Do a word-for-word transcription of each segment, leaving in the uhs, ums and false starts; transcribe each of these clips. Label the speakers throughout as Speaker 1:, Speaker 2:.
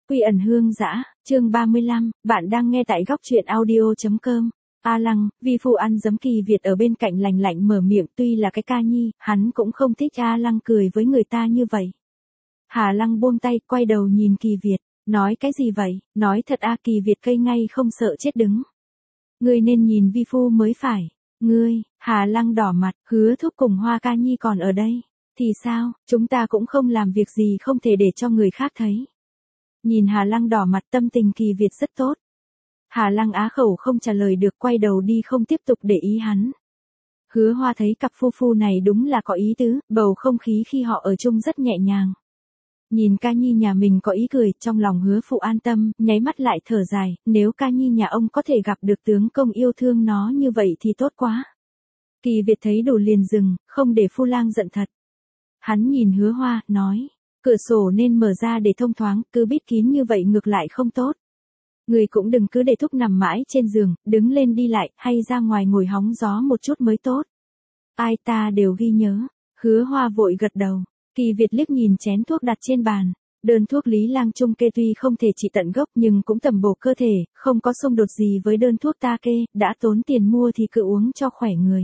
Speaker 1: Quy ẩn hương dã, chương ba mươi lăm, bạn đang nghe tại góc truyện audio.com. A Lăng, vi phu ăn giấm Kỳ Việt ở bên cạnh lành lạnh mở miệng, tuy là cái ca nhi, hắn cũng không thích A Lăng cười với người ta như vậy. Hà Lăng buông tay, quay đầu nhìn Kỳ Việt, nói cái gì vậy, nói thật a Kỳ Việt cây ngay không sợ chết đứng. Ngươi nên nhìn vi phu mới phải, ngươi, Hà Lăng đỏ mặt, Hứa Thúc cùng Hoa ca nhi còn ở đây, thì sao, chúng ta cũng không làm việc gì không thể để cho người khác thấy. Nhìn Hà Lăng đỏ mặt, tâm tình Kỳ Việt rất tốt. Hà Lăng á khẩu không trả lời được, quay đầu đi không tiếp tục để ý hắn. Hứa Hoa thấy cặp phu phu này đúng là có ý tứ, bầu không khí khi họ ở chung rất nhẹ nhàng. Nhìn ca nhi nhà mình có ý cười, trong lòng Hứa phụ an tâm, nháy mắt lại thở dài, nếu ca nhi nhà ông có thể gặp được tướng công yêu thương nó như vậy thì tốt quá. Kỳ Việt thấy đủ liền dừng, không để phu lang giận thật. Hắn nhìn Hứa Hoa, nói, cửa sổ nên mở ra để thông thoáng, cứ bít kín như vậy ngược lại không tốt. Người cũng đừng cứ để Thúc nằm mãi trên giường, đứng lên đi lại, hay ra ngoài ngồi hóng gió một chút mới tốt. Ai ta đều ghi nhớ. Hứa Hoa vội gật đầu. Kỳ Việt liếc nhìn chén thuốc đặt trên bàn. Đơn thuốc Lý Lang Trung kê tuy không thể trị tận gốc nhưng cũng tầm bổ cơ thể, không có xung đột gì với đơn thuốc ta kê, đã tốn tiền mua thì cứ uống cho khỏe người.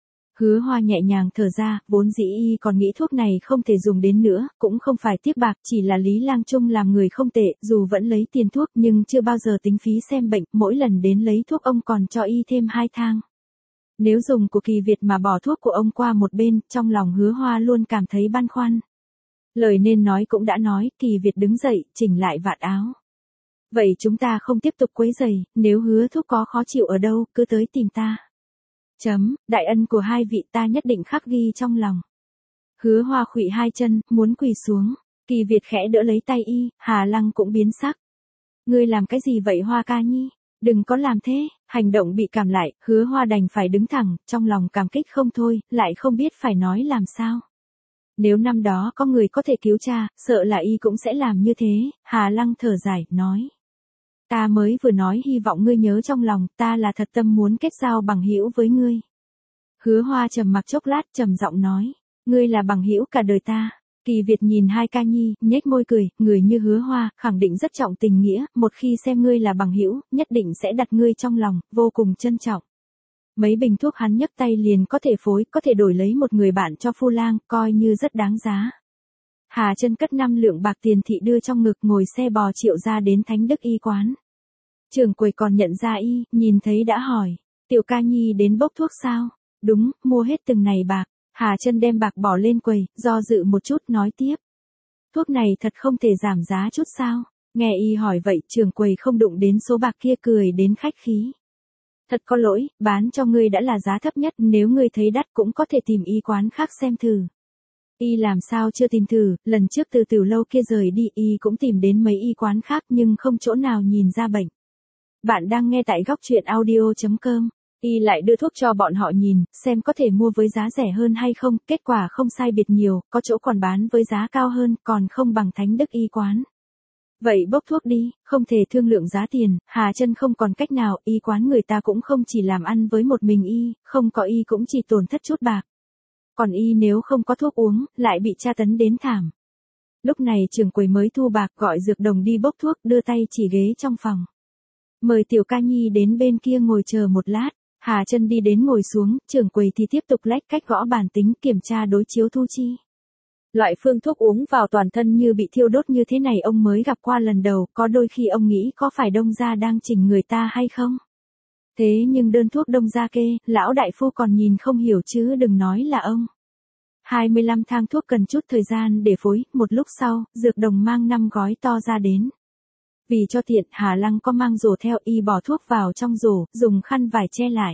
Speaker 1: Hứa Hoa nhẹ nhàng thở ra, vốn dĩ y còn nghĩ thuốc này không thể dùng đến nữa, cũng không phải tiếc bạc, chỉ là Lý Lang Trung làm người không tệ, dù vẫn lấy tiền thuốc nhưng chưa bao giờ tính phí xem bệnh, mỗi lần đến lấy thuốc ông còn cho y thêm hai thang. Nếu dùng của Kỳ Việt mà bỏ thuốc của ông qua một bên, trong lòng Hứa Hoa luôn cảm thấy băn khoăn. Lời nên nói cũng đã nói, Kỳ Việt đứng dậy, chỉnh lại vạt áo. Vậy chúng ta không tiếp tục quấy rầy, nếu Hứa Thúc có khó chịu ở đâu, cứ tới tìm ta. Chấm, đại ân của hai vị ta nhất định khắc ghi trong lòng. Hứa Hoa khuỵu hai chân, muốn quỳ xuống. Kỳ Việt khẽ đỡ lấy tay y, Hà Lăng cũng biến sắc. Ngươi làm cái gì vậy Hoa ca nhi? Đừng có làm thế. Hành động bị cảm lại, Hứa Hoa đành phải đứng thẳng, trong lòng cảm kích không thôi, lại không biết phải nói làm sao. Nếu năm đó có người có thể cứu cha, sợ là y cũng sẽ làm như thế. Hà Lăng thở dài, nói. Ta mới vừa nói hy vọng ngươi nhớ trong lòng, ta là thật tâm muốn kết giao bằng hữu với ngươi. Hứa Hoa trầm mặc chốc lát, trầm giọng nói, ngươi là bằng hữu cả đời ta. Kỳ Việt nhìn hai ca nhi, nhếch môi cười, người như Hứa Hoa, khẳng định rất trọng tình nghĩa, một khi xem ngươi là bằng hữu, nhất định sẽ đặt ngươi trong lòng, vô cùng trân trọng. Mấy bình thuốc hắn nhấc tay liền có thể phối, có thể đổi lấy một người bạn cho phu lang, coi như rất đáng giá. Hà Chân cất năm lượng bạc tiền thị đưa trong ngực, ngồi xe bò Triệu ra đến Thánh Đức y quán. Trưởng quầy còn nhận ra y, nhìn thấy đã hỏi, tiểu ca nhi đến bốc thuốc sao? Đúng, mua hết từng này bạc. Hà Chân đem bạc bỏ lên quầy, do dự một chút nói tiếp. Thuốc này thật không thể giảm giá chút sao? Nghe y hỏi vậy, trưởng quầy không đụng đến số bạc kia, cười đến khách khí. Thật có lỗi, bán cho ngươi đã là giá thấp nhất, nếu ngươi thấy đắt cũng có thể tìm y quán khác xem thử. Y làm sao chưa tìm thử, lần trước từ từ lâu kia rời đi y cũng tìm đến mấy y quán khác nhưng không chỗ nào nhìn ra bệnh. Bạn đang nghe tại góc truyện audio.com. Y lại đưa thuốc cho bọn họ nhìn, xem có thể mua với giá rẻ hơn hay không, kết quả không sai biệt nhiều, có chỗ còn bán với giá cao hơn, còn không bằng Thánh Đức y quán. Vậy bốc thuốc đi, không thể thương lượng giá tiền, Hà Chân không còn cách nào, y quán người ta cũng không chỉ làm ăn với một mình y, không có y cũng chỉ tổn thất chút bạc. Còn y nếu không có thuốc uống, lại bị tra tấn đến thảm. Lúc này trưởng quầy mới thu bạc, gọi dược đồng đi bốc thuốc, đưa tay chỉ ghế trong phòng. Mời tiểu ca nhi đến bên kia ngồi chờ một lát. Hà Chân đi đến ngồi xuống, trưởng quầy thì tiếp tục lách cách gõ bàn tính, kiểm tra đối chiếu thu chi. Loại phương thuốc uống vào toàn thân như bị thiêu đốt như thế này ông mới gặp qua lần đầu, có đôi khi ông nghĩ có phải Đông gia đang chỉnh người ta hay không? Thế nhưng đơn thuốc Đông gia kê, lão đại phu còn nhìn không hiểu chứ đừng nói là ông. hai mươi lăm thang thuốc cần chút thời gian để phối, một lúc sau, dược đồng mang năm gói to ra đến. Vì cho tiện, Hà Lăng có mang rổ theo, y bỏ thuốc vào trong rổ, dùng khăn vải che lại.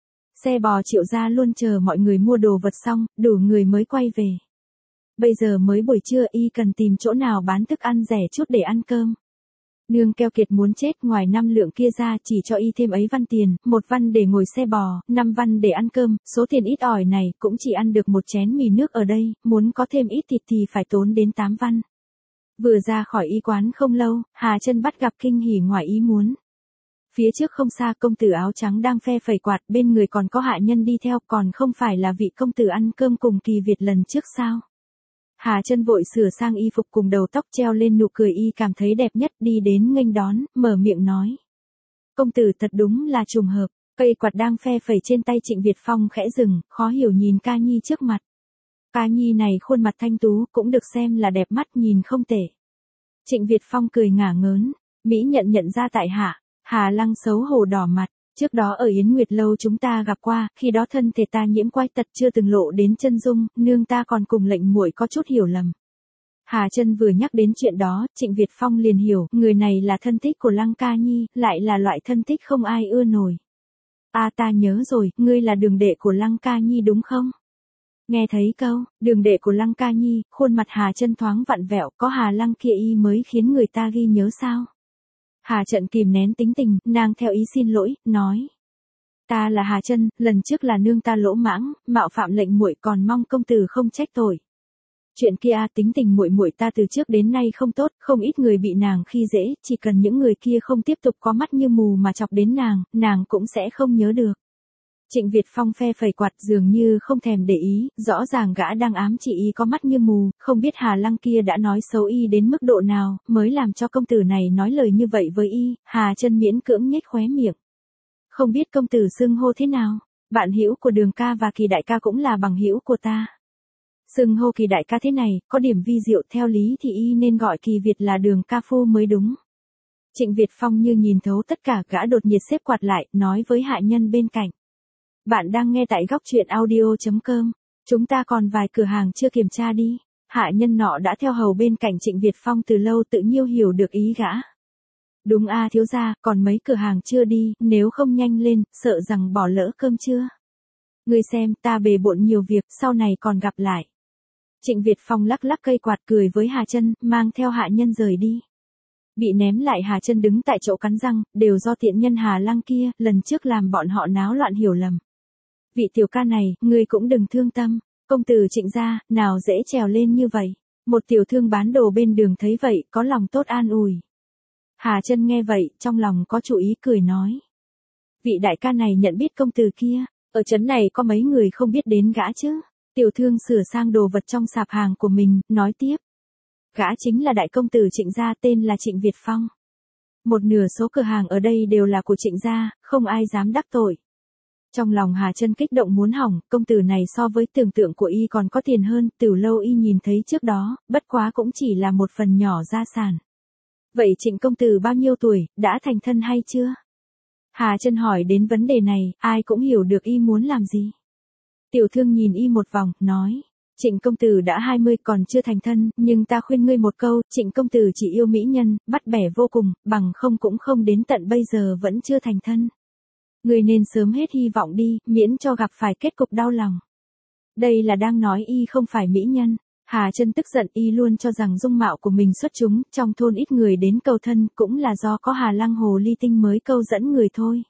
Speaker 1: Xe bò Triệu ra luôn chờ mọi người mua đồ vật xong, đủ người mới quay về. Bây giờ mới buổi trưa y cần tìm chỗ nào bán thức ăn rẻ chút để ăn cơm. Nương keo kiệt muốn chết, ngoài năm lượng kia ra chỉ cho y thêm ấy văn tiền, một văn để ngồi xe bò, năm văn để ăn cơm, số tiền ít ỏi này cũng chỉ ăn được một chén mì nước ở đây, muốn có thêm ít thịt thì phải tốn đến tám văn. Vừa ra khỏi y quán không lâu, Hà Chân bắt gặp kinh hỉ ngoài ý muốn. Phía trước không xa công tử áo trắng đang phe phẩy quạt, bên người còn có hạ nhân đi theo, còn không phải là vị công tử ăn cơm cùng Kỳ Việt lần trước sao? Hà Chân vội sửa sang y phục cùng đầu tóc treo lên nụ cười y cảm thấy đẹp nhất đi đến nghênh đón, mở miệng nói. Công tử thật đúng là trùng hợp, cây quạt đang phe phẩy trên tay Trịnh Việt Phong khẽ dừng, khó hiểu nhìn ca nhi trước mặt. Ca nhi này khuôn mặt thanh tú cũng được xem là đẹp mắt nhìn không tệ. Trịnh Việt Phong cười ngả ngớn, Mỹ nhận nhận ra tại hạ, Hà Lăng xấu hổ đỏ mặt. Trước đó ở Yến Nguyệt Lâu chúng ta gặp qua, khi đó thân thể ta nhiễm quái tật chưa từng lộ đến chân dung, nương ta còn cùng lệnh muội có chút hiểu lầm. Hà Chân vừa nhắc đến chuyện đó, Trịnh Việt Phong liền hiểu, người này là thân thích của Lăng ca nhi, lại là loại thân thích không ai ưa nổi. À ta nhớ rồi, ngươi là đường đệ của Lăng ca nhi đúng không? Nghe thấy câu, đường đệ của Lăng ca nhi, khuôn mặt Hà Chân thoáng vặn vẹo, có Hà Lăng kia y mới khiến người ta ghi nhớ sao? Hà Trận kìm nén tính tình, nàng theo ý xin lỗi, nói. Ta là Hà Chân, lần trước là nương ta lỗ mãng, mạo phạm lệnh muội còn mong công tử không trách tội. Chuyện kia tính tình muội muội ta từ trước đến nay không tốt, không ít người bị nàng khi dễ, chỉ cần những người kia không tiếp tục có mắt như mù mà chọc đến nàng, nàng cũng sẽ không nhớ được. Trịnh Việt Phong phe phẩy quạt dường như không thèm để ý, rõ ràng gã đang ám chỉ y có mắt như mù, không biết Hà Lăng kia đã nói xấu y đến mức độ nào, mới làm cho công tử này nói lời như vậy với y. Hà Chân miễn cưỡng nhếch khóe miệng. Không biết công tử xưng hô thế nào, bạn hữu của Đường ca và Kỳ đại ca cũng là bằng hữu của ta. Xưng hô Kỳ đại ca thế này, có điểm vi diệu, theo lý thì y nên gọi Kỳ Việt là Đường ca phu mới đúng. Trịnh Việt Phong như nhìn thấu tất cả, gã đột nhiệt xếp quạt lại, nói với hạ nhân bên cạnh. Bạn đang nghe tại góc truyện audio chấm com, chúng ta còn vài cửa hàng chưa kiểm tra đi. Hạ nhân nọ đã theo hầu bên cạnh Trịnh Việt Phong từ lâu, tự nhiêu hiểu được ý gã. Đúng a thiếu gia, còn mấy cửa hàng chưa đi, nếu không nhanh lên, sợ rằng bỏ lỡ cơm trưa. Ngươi xem, ta bề bộn nhiều việc, sau này còn gặp lại. Trịnh Việt Phong lắc lắc cây quạt cười với Hà Chân, mang theo hạ nhân rời đi. Bị ném lại Hà Chân đứng tại chỗ cắn răng, đều do tiện nhân Hà Lăng kia, lần trước làm bọn họ náo loạn hiểu lầm. Vị tiểu ca này, ngươi cũng đừng thương tâm, công tử Trịnh gia, nào dễ trèo lên như vậy. Một tiểu thương bán đồ bên đường thấy vậy, có lòng tốt an ủi. Hà Chân nghe vậy, trong lòng có chủ ý cười nói. Vị đại ca này nhận biết công tử kia, ở trấn này có mấy người không biết đến gã chứ. Tiểu thương sửa sang đồ vật trong sạp hàng của mình, nói tiếp. Gã chính là đại công tử Trịnh gia, tên là Trịnh Việt Phong. Một nửa số cửa hàng ở đây đều là của Trịnh gia, không ai dám đắc tội. Trong lòng Hà Chân kích động muốn hỏng, công tử này so với tưởng tượng của y còn có tiền hơn, từ lâu y nhìn thấy trước đó, bất quá cũng chỉ là một phần nhỏ gia sản. Vậy Trịnh công tử bao nhiêu tuổi, đã thành thân hay chưa? Hà Chân hỏi đến vấn đề này, ai cũng hiểu được y muốn làm gì. Tiểu thương nhìn y một vòng, nói. Trịnh công tử đã hai mươi còn chưa thành thân, nhưng ta khuyên ngươi một câu, Trịnh công tử chỉ yêu mỹ nhân, bắt bẻ vô cùng, bằng không cũng không đến tận bây giờ vẫn chưa thành thân. Ngươi nên sớm hết hy vọng đi, miễn cho gặp phải kết cục đau lòng. Đây là đang nói y không phải mỹ nhân. Hà Chân tức giận, y luôn cho rằng dung mạo của mình xuất chúng, trong thôn ít người đến cầu thân, cũng là do có Hà Lăng hồ ly tinh mới câu dẫn người thôi.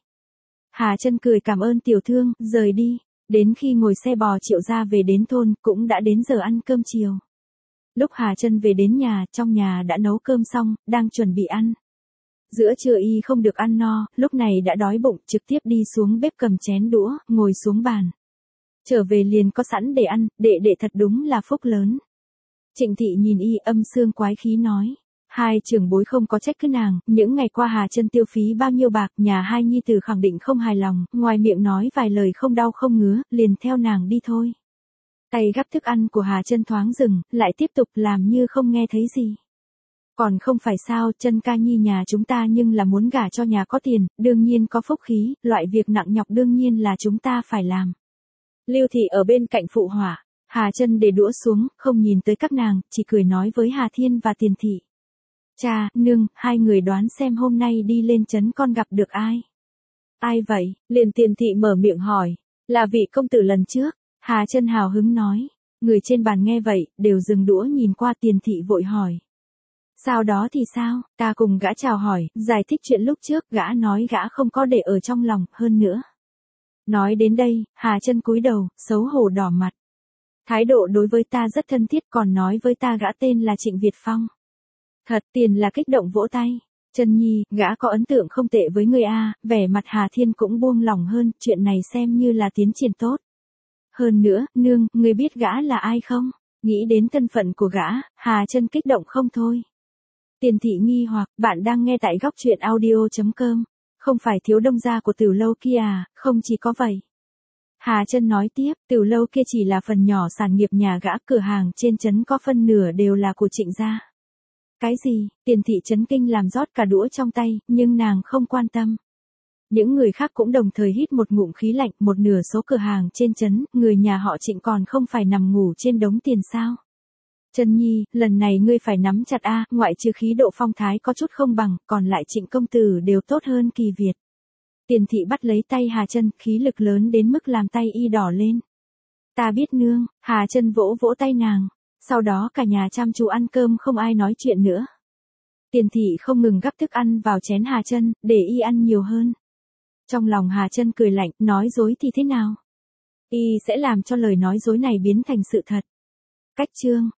Speaker 1: Hà Chân cười cảm ơn tiểu thương, rời đi. Đến khi ngồi xe bò Triệu gia về đến thôn, cũng đã đến giờ ăn cơm chiều. Lúc Hà Chân về đến nhà, trong nhà đã nấu cơm xong, đang chuẩn bị ăn. Giữa trưa y không được ăn no, lúc này đã đói bụng, trực tiếp đi xuống bếp cầm chén đũa, ngồi xuống bàn. Trở về liền có sẵn để ăn, đệ đệ thật đúng là phúc lớn. Trịnh thị nhìn y âm xương quái khí nói. Hai trưởng bối không có trách cứ nàng, những ngày qua Hà Chân tiêu phí bao nhiêu bạc, nhà hai nhi tử khẳng định không hài lòng, ngoài miệng nói vài lời không đau không ngứa, liền theo nàng đi thôi. Tay gắp thức ăn của Hà Chân thoáng dừng, lại tiếp tục làm như không nghe thấy gì. Còn không phải sao, Chân ca nhi nhà chúng ta nhưng là muốn gả cho nhà có tiền, đương nhiên có phúc khí, loại việc nặng nhọc đương nhiên là chúng ta phải làm. Lưu thị ở bên cạnh phụ họa, Hà Chân để đũa xuống, không nhìn tới các nàng, chỉ cười nói với Hà Thiên và Tiền thị. Cha, nương, hai người đoán xem hôm nay đi lên trấn con gặp được ai? Ai vậy? Liền Tiền thị mở miệng hỏi. Là vị công tử lần trước. Hà Chân hào hứng nói. Người trên bàn nghe vậy, đều dừng đũa nhìn qua Tiền thị vội hỏi. Sau đó thì sao? Ta cùng gã chào hỏi, giải thích chuyện lúc trước, gã nói gã không có để ở trong lòng, hơn nữa. Nói đến đây, Hà Chân cúi đầu, xấu hổ đỏ mặt. Thái độ đối với ta rất thân thiết, còn nói với ta gã tên là Trịnh Việt Phong. Thật, Tiền là kích động vỗ tay. Chân nhi, gã có ấn tượng không tệ với người a, vẻ mặt Hà Thiên cũng buông lỏng hơn, chuyện này xem như là tiến triển tốt. Hơn nữa, nương, người biết gã là ai không? Nghĩ đến thân phận của gã, Hà Chân kích động không thôi. Tiền thị nghi hoặc, bạn đang nghe tại góc truyện audio.com. Không phải thiếu đông gia của Tử lâu kia à, không chỉ có vậy. Hà Chân nói tiếp, Tử lâu kia chỉ là phần nhỏ sản nghiệp nhà gã, cửa hàng trên trấn có phân nửa đều là của Trịnh gia. Cái gì? Tiền thị chấn kinh làm rót cả đũa trong tay, nhưng nàng không quan tâm. Những người khác cũng đồng thời hít một ngụm khí lạnh, một nửa số cửa hàng trên trấn, người nhà họ Trịnh còn không phải nằm ngủ trên đống tiền sao? Chân Nhi, lần này ngươi phải nắm chặt a, ngoại trừ khí độ phong thái có chút không bằng, còn lại Trịnh công tử đều tốt hơn Kỳ Việt. Tiền thị bắt lấy tay Hà Chân, khí lực lớn đến mức làm tay y đỏ lên. Ta biết nương, Hà Chân vỗ vỗ tay nàng. Sau đó cả nhà chăm chú ăn cơm không ai nói chuyện nữa. Tiền thị không ngừng gắp thức ăn vào chén Hà Chân, để y ăn nhiều hơn. Trong lòng Hà Chân cười lạnh, nói dối thì thế nào? Y sẽ làm cho lời nói dối này biến thành sự thật. Cách chương